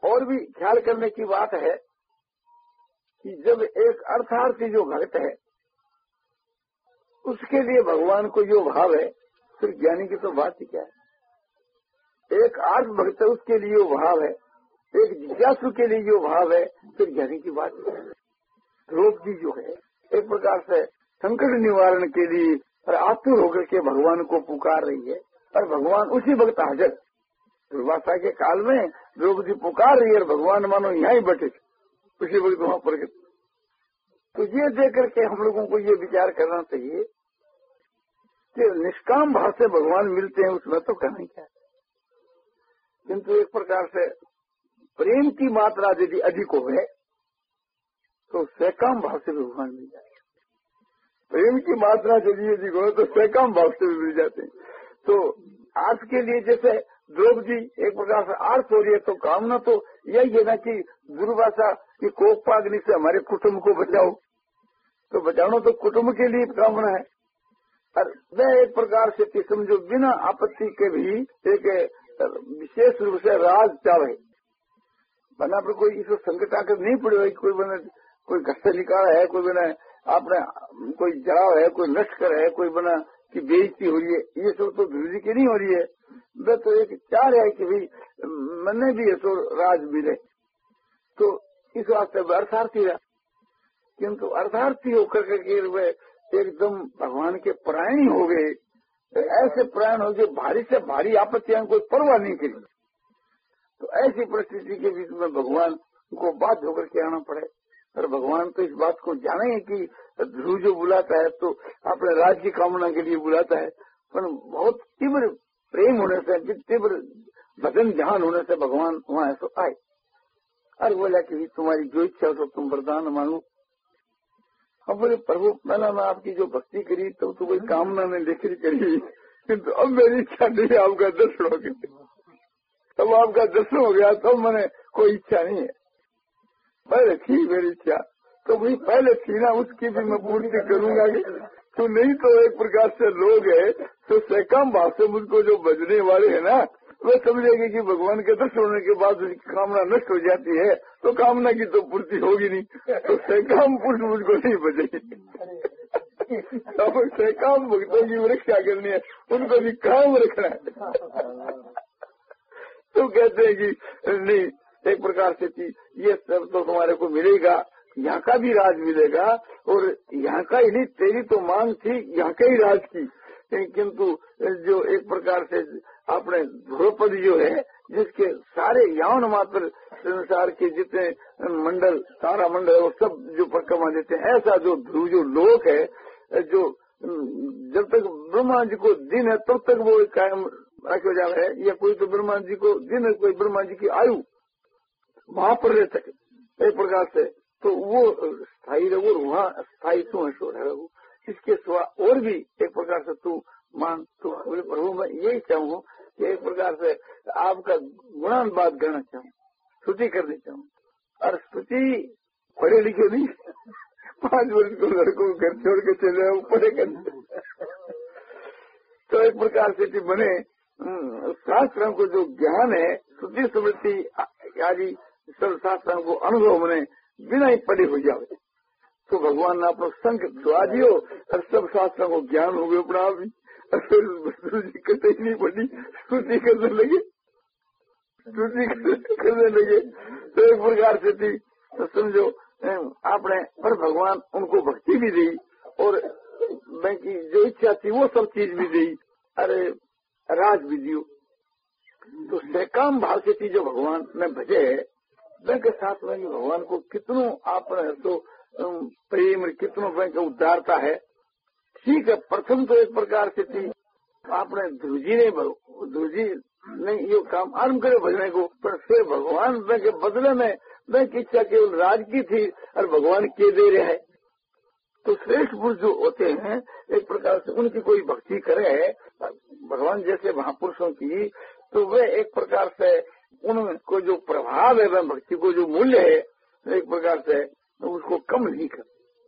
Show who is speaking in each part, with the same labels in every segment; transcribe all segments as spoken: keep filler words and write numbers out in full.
Speaker 1: और भी ख्याल करने की बात है कि जब एक अर्थार्थी जो भक्त है उसके लिए भगवान को जो भाव है, फिर ज्ञानी की तो बात ही क्या है। एक आर्थ भक्त है उसके लिए जो भाव है, एक जिज्ञासु के लिए जो भाव है, फिर ज्ञानी की बात ही क्या है। द्रौपदी जो है एक प्रकार से संकट निवारण के लिए और आतुर होकर के भगवान को पुकार रही है, और भगवान उसी वक्त हाजिर। दुर्वासा के काल में द्रौपदी पुकार रही है और भगवान मानो यहाँ ही बैठे उसी वक्त वहां पर। तो ये देख करके हम लोगों को ये विचार करना चाहिए कि निष्काम भाव से भगवान मिलते हैं, उसमें तो कहना क्या है, किंतु एक प्रकार से प्रेम की मात्रा यदि अधिक हो है तो सकाम भाव से भगवान मिल जाए। प्रेम की मात्रा यदि अधिक हो तो सकाम भाव से भी मिल जाते हैं। तो आज के लिए जैसे द्रौपदी एक प्रकार से आर्थ हो रही है, तो कामना तो यही है ना कि दुर्वासा की कोपाग्नि से हमारे कुटुंब को बचाओ। तो बचाना तो कुटुंब के लिए कामना है, और वह एक प्रकार से समझो बिना आपत्ति के भी एक विशेष रूप से राज चाहे, बना पर कोई इसको संकट आकर नहीं पड़े। कोई बना कोई घर से निकाला है, कोई बना आपने कोई जड़ाव है, कोई नष्ट कर है, कोई बना की बेइज्जती हो रही है, ये सब तो ध्रुव जी की नहीं हो रही है। वह तो एक चार है कि भाई मैंने भी तो राज मिले, तो इस वास्ते वह अर्थार्थी रहा। किंतु अर्थार्थी होकर के वे एकदम भगवान के परायणी हो गए, ऐसे प्राण हो गए भारी से भारी आपत्तियां कोई परवाह नहीं करी। तो ऐसी परिस्थिति के बीच में भगवान को बाध्य होकर के आना पड़े, और भगवान तो इस बात को जाने कि ध्रुव जो बुलाता है तो अपने राज्य की कामना के लिए बुलाता है, पर बहुत तीव्र प्रेम होने से, तीव्र भजन ध्यान होने से भगवान वहां ऐसा आए और बोला कि तुम्हारी जो इच्छा हो तो तुम वरदान मांगो। अब बोले प्रभु मैंने मैं आपकी जो भक्ति करी तो, तो कोई कामना ने लेकर करी, किंतु अब मेरी इच्छा नहीं, आपका दर्शन हो गया। तब आपका दर्शन हो गया तब मैंने कोई इच्छा नहीं है, पहले थी मेरी इच्छा, तो भाई पहले थी ना, उसकी भी मैं पूर्ति करूंगा। तो नहीं तो एक प्रकार से लोग है तो सकाम भाव से मुझको जो बजने वाले है ना, वे समझेंगे कि भगवान के दर्शन होने के बाद उसकी कामना नष्ट हो जाती है, तो कामना की तो पूर्ति होगी नहीं, तो सकाम पुरुष मुझको नहीं बजेगी। तो सकाम भक्तों की रक्षा करनी है, उनको भी काम रखना है। तो कहते हैं कि नहीं, एक प्रकार से ये सब तो तुम्हारे को मिलेगा, यहाँ का भी राज मिलेगा, और यहाँ का ही नहीं, तेरी तो मांग थी यहाँ का ही राज की, किंतु जो एक प्रकार से अपने द्रौपदी जो है, जिसके सारे यौन मात्र संसार के जितने मंडल, सारा मंडल वो सब जो परिक्रमा देते हैं, ऐसा जो ध्रुव जो लोक है, जो जब तक ब्रह्मा जी को दिन है तब तक वो कायम रखे जा रहे हैं, या कोई तो ब्रह्मा जी को दिन है, कोई ब्रह्मा जी की आयु वहां पर रह सके एक प्रकार से, तो वो स्थायी रहो, वहाँ स्थायी तू है रहो। इसके सिवा और भी एक प्रकार से तू मान, तो बोले प्रभु मैं यही चाहूँ कि एक प्रकार से आपका गुणानुवाद करना चाहूँ, स्तुति करनी चाहूँ, और स्तुति पढ़े लिखे नहीं, पांच वर्ष को लड़कों को घर छोड़ के चले जाओ पढ़े करने। तो एक प्रकार से बने शास्त्रों को जो ज्ञान है, श्रुति स्मृति आदि सब शास्त्रों को अनुभव में बिना ही पढ़े हो जाए, तो भगवान ने अपना संग दुआ दियो और सब शास्त्रों को ज्ञान हो गए अपना भी, और फिर जी कहते ही नहीं पड़ी, स्तुति करने लगे, स्तुति करने लगे। तो एक प्रकार से थी, तो समझो आपने, पर भगवान उनको भक्ति भी दी और बाकी जो इच्छा थी वो सब चीज भी दी, अरे राज भी दियो। तो सकाम भाव से थी जो भगवान ने भजे है, के साथ में भगवान को कितनों आपने तो प्रेम, कितनों का उदारता है। ठीक है, प्रथम तो एक प्रकार से थी आपने ध्रुव जी ने ध्रुव जी ने ये काम आरम्भ करे भजने को, पर फिर भगवान के बदले में मैं की इच्छा केवल राज की थी और भगवान के दे रहे है। तो श्रेष्ठ पुरुष जो होते हैं एक प्रकार से उनकी कोई भक्ति करे भगवान जैसे महापुरुषों की, तो वे एक प्रकार से उनको जो प्रभाव है, वह भक्ति को जो मूल्य है एक प्रकार से उसको कम नहीं कर।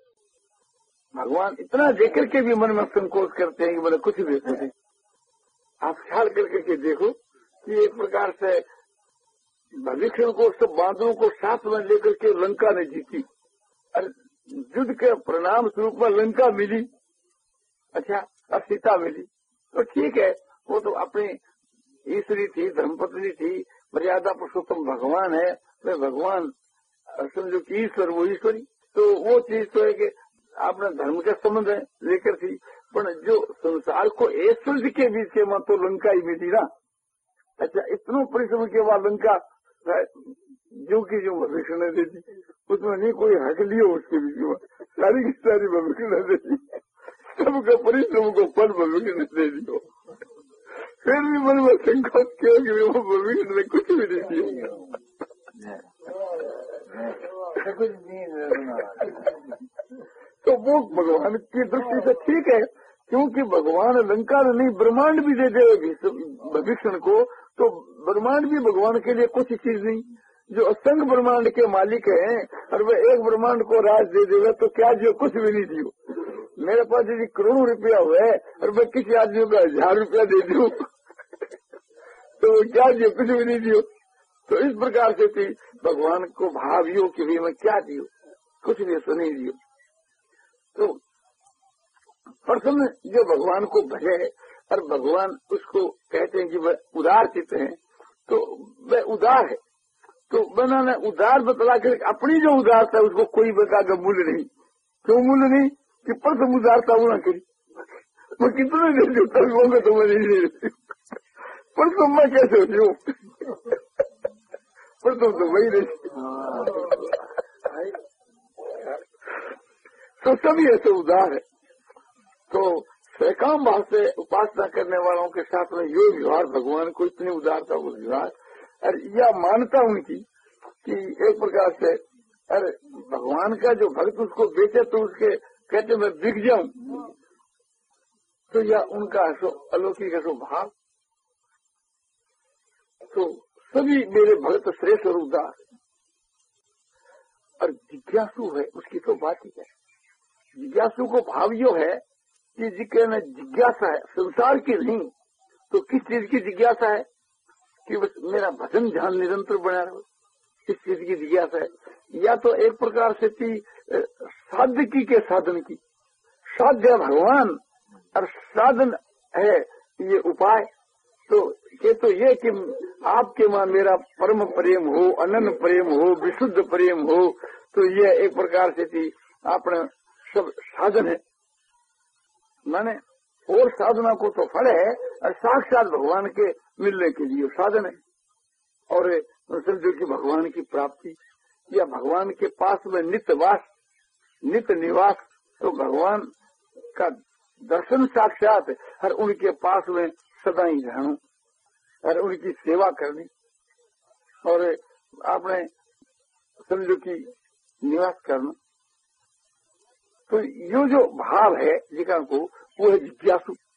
Speaker 1: भगवान इतना देकर के भी मन में संकोच करते हैं कि बोले कुछ भी कुछ। आप ख्याल करके के देखो कि एक प्रकार से भविष्य को सब बांधवों को साथ में लेकर के लंका ने जीती। और युद्ध के परिणाम स्वरूप में लंका मिली, अच्छा, और सीता मिली, तो ठीक है, वो तो अपनी ईश्वरी थी, धर्मपत्नी थी, मर्यादा पुरुषोत्तम भगवान है, वे भगवान समझो कि ईश्वर वो ईश्वरी, तो वो चीज तो है कि आपने धर्म के संबंध लेकर थी, पर जो संसार को ऐश्वर्य के बीच के मां तो लंका ही मिली ना। अच्छा, इतना परिश्रम के बाद लंका जो की जो भविष्य ने दे दी, उसमें नहीं कोई हक लियो उसके बीच में, सारी की सारी भविष्य ने दे दी, सबका परिश्रम को फल भविष्य ने दे दियो। फिर भी मन में संकोच किया कि वो भविष्य ने कुछ भी नहीं दिया। तो वो भगवान की दृष्टि से ठीक है, क्योंकि भगवान लंका नहीं ब्रह्मांड भी दे दे भविष्य को, तो ब्रह्मांड भी भगवान के लिए कुछ चीज नहीं। जो असंख्य ब्रह्मांड के मालिक हैं और वे एक ब्रह्मांड को राज दे देगा तो क्या जो कुछ भी नहीं दियो। मेरे पास यदि करोड़ों रुपया हुए और मैं किसी आदमी को हजार रुपया दे दूं तो क्या जो कुछ भी नहीं दियो। तो इस प्रकार से थी भगवान को भावियो कि भी मैं क्या दियो, कुछ भी ऐसा नहीं दियो। तो प्रथम जो भगवान को भजे और भगवान उसको कहते हैं कि वह उदार चित्त है, तो वह उदार है, तो बनाना उदार बतला कर अपनी जो उदारता है उसको कोई बता का मूल्य नहीं। क्यों मूल्य नहीं कि प्रथम उदारता वो ना करी, मैं कितना दे दू तभी होगा तो मैं नहीं दे रही, प्रथम मैं कैसे होती हूँ, प्रथम तो वही नहीं। तो सभी ऐसे उदार है। तो सैकाम भाव से उपासना करने वालों के साथ में यो व्यवहार भगवान को इतनी उदारता वो व्यवहार और यह मानता उनकी कि एक प्रकार से अरे भगवान का जो भक्त उसको बेचे तो उसके कहते मैं बिक जाऊं, तो यह उनका अलौकिक स्वभाव। तो सभी मेरे भक्त श्रेष्ठ और उदार और जिज्ञासु है, उसकी तो बात ही है। जिज्ञासु को भाव यो है कि जिक्र में जिज्ञासा है संसार की नहीं, तो किस चीज की जिज्ञासा है कि बस मेरा भजन ध्यान निरंतर बना रहे, किस चीज की जिज्ञासा है। या तो एक प्रकार से थी साध्य की के साधन की, साध्य भगवान और साधन है ये उपाय। तो ये तो ये कि आपके मां मेरा परम प्रेम हो, अनन्य प्रेम हो, विशुद्ध प्रेम हो, तो ये एक प्रकार से थी अपने सब साधन है। माने और साधना को तो फल है और साक्षात भगवान के मिलने के लिए साधन है। और समझो कि भगवान की प्राप्ति या भगवान के पास में नित्य वास, नित्य निवास, तो भगवान का दर्शन साक्षात है और उनके पास में सदा ही रहना और उनकी सेवा करनी और आपने समझो कि निवास करना। तो यो जो भाव है जिका को वो है जिज्ञासु।